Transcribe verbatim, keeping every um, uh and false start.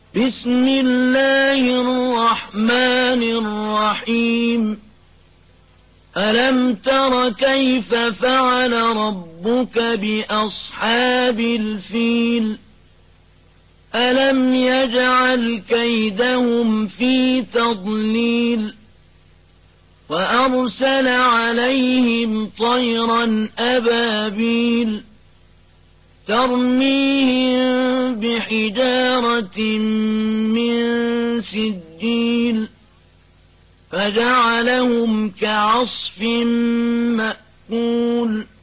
بسم الله الرحمن الرحيم ألم تر كيف فعل ربك بأصحاب الفيل ألم يجعل كيدهم في تضليل وأرسل عليهم طيرا أبابيل ترميهم بحجارة من سجيل فجعلهم كعصف مأكول